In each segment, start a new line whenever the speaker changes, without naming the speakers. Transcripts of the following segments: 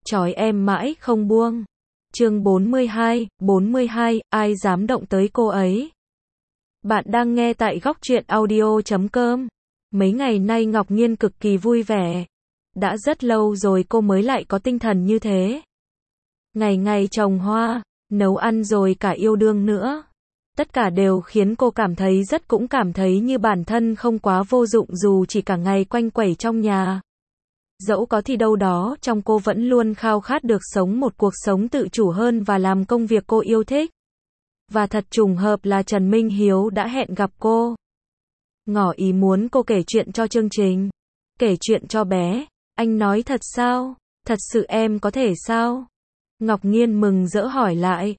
trói em mãi không buông. Chương 42, ai dám động tới cô ấy? Bạn đang nghe tại góc truyện audio.com. Mấy ngày nay Ngọc Nhiên cực kỳ vui vẻ. Đã rất lâu rồi cô mới lại có tinh thần như thế. Ngày ngày trồng hoa, nấu ăn rồi cả yêu đương nữa. Tất cả đều khiến cô cảm thấy cũng cảm thấy như bản thân không quá vô dụng dù chỉ cả ngày quanh quẩy trong nhà. Dẫu có thì đâu đó trong cô vẫn luôn khao khát được sống một cuộc sống tự chủ hơn và làm công việc cô yêu thích. Và thật trùng hợp là Trần Minh Hiếu đã hẹn gặp cô. Ngỏ ý muốn cô kể chuyện cho chương trình. Kể chuyện cho bé. Anh nói thật sao? Thật sự em có thể sao? Ngọc Nhiên mừng rỡ hỏi lại.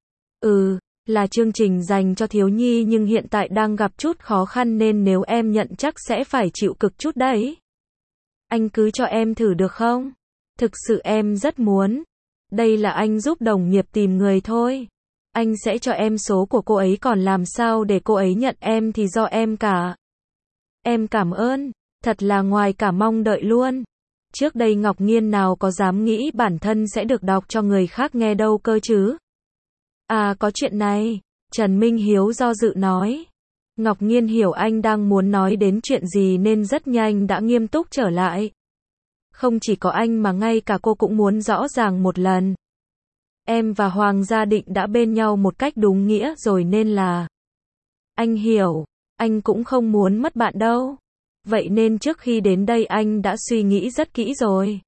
Là chương trình dành cho thiếu nhi nhưng hiện tại đang gặp chút khó khăn nên nếu em nhận chắc sẽ phải chịu cực chút đấy. Anh cứ cho em thử được không? Thực sự em rất muốn. Đây là anh giúp đồng nghiệp tìm người thôi. Anh sẽ cho em số của cô ấy, còn làm sao để cô ấy nhận em thì do em cả. Em cảm ơn, thật là ngoài cả mong đợi luôn. Trước đây Ngọc Nhiên nào có dám nghĩ bản thân sẽ được đọc cho người khác nghe đâu cơ chứ. À có chuyện này, Trần Minh Hiếu do dự nói. Ngọc Nhiên hiểu anh đang muốn nói đến chuyện gì nên rất nhanh đã nghiêm túc trở lại. Không chỉ có anh mà ngay cả cô cũng muốn rõ ràng một lần. Em và Hoàng Gia Định đã bên nhau một cách đúng nghĩa rồi nên là... Anh hiểu, anh cũng không muốn mất bạn đâu. Vậy nên trước khi đến đây anh đã suy nghĩ rất kỹ rồi.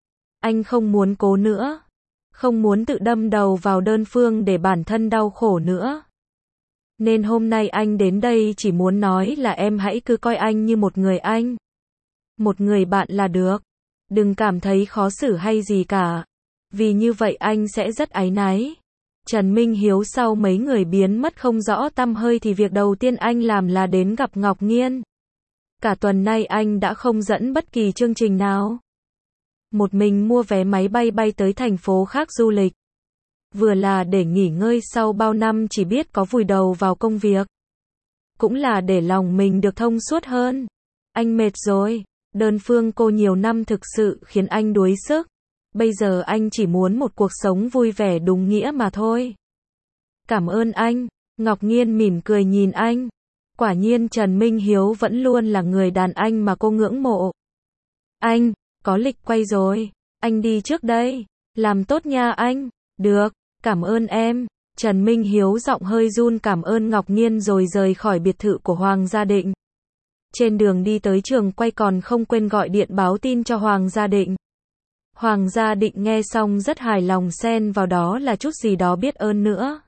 Anh không muốn cố nữa. Không muốn tự đâm đầu vào đơn phương để bản thân đau khổ nữa. Nên hôm nay anh đến đây chỉ muốn nói là em hãy cứ coi anh như một người anh. Một người bạn là được. Đừng cảm thấy khó xử hay gì cả. Vì như vậy anh sẽ rất áy náy. Trần Minh Hiếu sau mấy người biến mất không rõ tăm hơi thì việc đầu tiên anh làm là đến gặp Ngọc Nhiên. Cả tuần nay anh đã không dẫn bất kỳ chương trình nào. Một mình mua vé máy bay bay tới thành phố khác du lịch. Vừa là để nghỉ ngơi sau bao năm chỉ biết có vùi đầu vào công việc. Cũng là để lòng mình được thông suốt hơn. Anh mệt rồi. Đơn phương cô nhiều năm thực sự khiến anh đuối sức. Bây giờ anh chỉ muốn một cuộc sống vui vẻ đúng nghĩa mà thôi. Cảm ơn anh. Ngọc Nhiên mỉm cười nhìn anh. Quả nhiên Trần Minh Hiếu vẫn luôn là người đàn anh mà cô ngưỡng mộ. Anh, có lịch quay rồi. Anh đi trước đây. Làm tốt nha anh. Được, cảm ơn em. Trần Minh Hiếu giọng hơi run cảm ơn Ngọc Nhiên rồi rời khỏi biệt thự của Hoàng Gia Định. Trên đường đi tới trường quay còn không quên gọi điện báo tin cho Hoàng Gia Định. Hoàng Gia Định nghe xong rất hài lòng, xen vào đó là chút gì đó biết ơn nữa.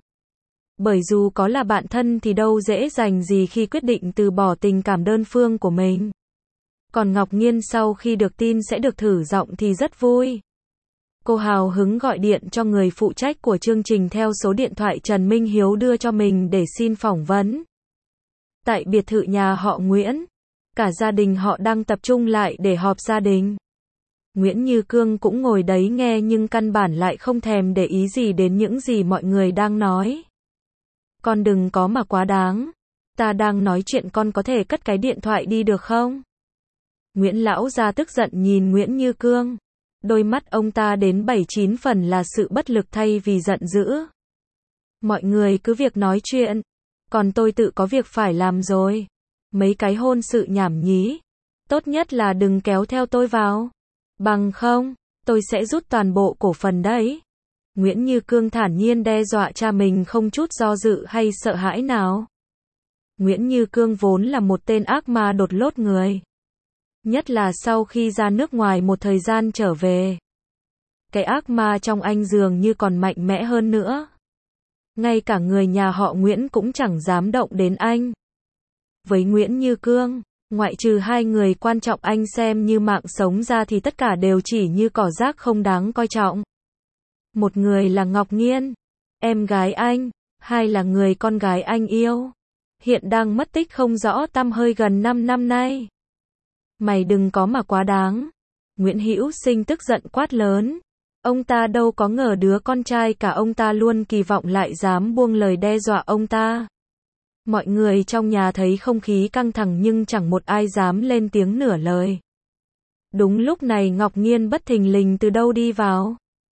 Bởi dù có là bạn thân thì đâu dễ dàng gì khi quyết định từ bỏ tình cảm đơn phương của mình. Còn Ngọc Nhiên sau khi được tin sẽ được thử giọng thì rất vui. Cô hào hứng gọi điện cho người phụ trách của chương trình theo số điện thoại Trần Minh Hiếu đưa cho mình để xin phỏng vấn. Tại biệt thự nhà họ Nguyễn, cả gia đình họ đang tập trung lại để họp gia đình. Nguyễn Như Cương cũng ngồi đấy nghe nhưng căn bản lại không thèm để ý gì đến những gì mọi người đang nói. Con đừng có mà quá đáng. Ta đang nói chuyện, con có thể cất cái điện thoại đi được không? Nguyễn lão gia tức giận nhìn Nguyễn Như Cương. Đôi mắt ông ta đến 7-9 phần là sự bất lực thay vì giận dữ. Mọi người cứ việc nói chuyện. Còn tôi tự có việc phải làm rồi. Mấy cái hôn sự nhảm nhí. Tốt nhất là đừng kéo theo tôi vào. Bằng không, tôi sẽ rút toàn bộ cổ phần đấy. Nguyễn Như Cương thản nhiên đe dọa cha mình không chút do dự hay sợ hãi nào. Nguyễn Như Cương vốn là một tên ác ma đột lốt người. Nhất là sau khi ra nước ngoài một thời gian trở về. Cái ác ma trong anh dường như còn mạnh mẽ hơn nữa. Ngay cả người nhà họ Nguyễn cũng chẳng dám động đến anh. Với Nguyễn Như Cương, ngoại trừ hai người quan trọng anh xem như mạng sống ra thì tất cả đều chỉ như cỏ rác không đáng coi trọng. Một người là Ngọc Nhiên, em gái anh, hai là người con gái anh yêu. Hiện đang mất tích không rõ tăm hơi gần 5 năm nay. Mày đừng có mà quá đáng. Nguyễn Hữu Sinh tức giận quát lớn. Ông ta đâu có ngờ đứa con trai cả ông ta luôn kỳ vọng lại dám buông lời đe dọa ông ta. Mọi người trong nhà thấy không khí căng thẳng nhưng chẳng một ai dám lên tiếng nửa lời. Đúng lúc này Ngọc Nhiên bất thình lình từ đâu đi vào.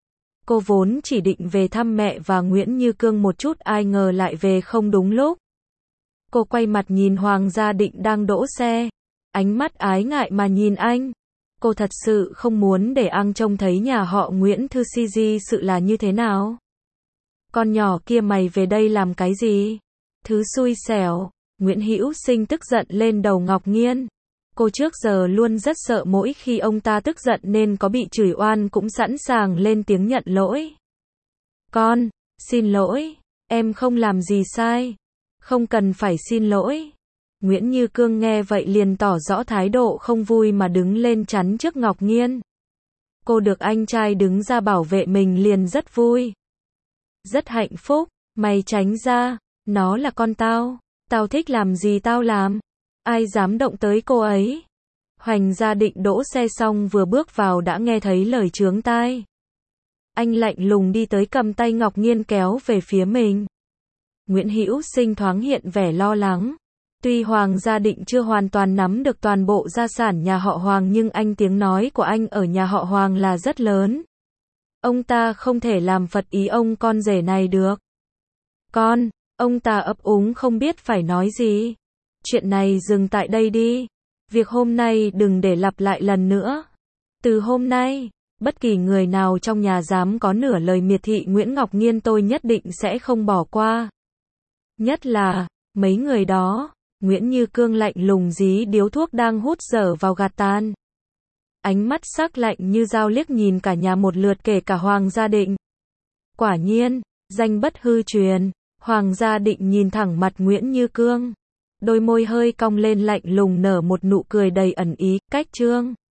Cô vốn chỉ định về thăm mẹ và Nguyễn Như Cương một chút, ai ngờ lại về không đúng lúc. Cô quay mặt nhìn Hoàng Gia Định đang đỗ xe, ánh mắt ái ngại mà nhìn anh. Cô thật sự không muốn để anh trông thấy nhà họ Nguyễn Thư CG sự là như thế nào. Con nhỏ kia mày về đây làm cái gì? Thứ xui xẻo. Nguyễn Hữu Sinh tức giận lên đầu Ngọc Nghiên. Cô trước giờ luôn rất sợ mỗi khi ông ta tức giận nên có bị chửi oan cũng sẵn sàng lên tiếng nhận lỗi. Con, xin lỗi, em không làm gì sai. Không cần phải xin lỗi. Nguyễn Như Cương nghe vậy liền tỏ rõ thái độ không vui mà đứng lên chắn trước Ngọc Nghiên. Cô được anh trai đứng ra bảo vệ mình liền rất vui. Rất hạnh phúc, mày tránh ra, nó là con tao, tao thích làm gì tao làm, ai dám động tới cô ấy. Hoành Gia Định đỗ xe xong vừa bước vào đã nghe thấy lời chướng tai. Anh lạnh lùng đi tới cầm tay Ngọc Nghiên kéo về phía mình. Nguyễn Hữu Sinh thoáng hiện vẻ lo lắng. Tuy Hoàng Gia Định chưa hoàn toàn nắm được toàn bộ gia sản nhà họ Hoàng nhưng tiếng nói của anh ở nhà họ Hoàng là rất lớn. Ông ta không thể làm phật ý ông con rể này được. Con, ông ta ấp úng không biết phải nói gì. Chuyện này dừng tại đây đi. Việc hôm nay đừng để lặp lại lần nữa. Từ hôm nay, bất kỳ người nào trong nhà dám có nửa lời miệt thị Nguyễn Ngọc Nghiên tôi nhất định sẽ không bỏ qua. Nhất là, mấy người đó. Nguyễn Như Cương lạnh lùng dí điếu thuốc đang hút dở vào gạt tàn. Ánh mắt sắc lạnh như dao liếc nhìn cả nhà một lượt kể cả Hoàng Gia Định. Quả nhiên, danh bất hư truyền, Hoàng Gia Định nhìn thẳng mặt Nguyễn Như Cương. Đôi môi hơi cong lên lạnh lùng nở một nụ cười đầy ẩn ý, cách trương.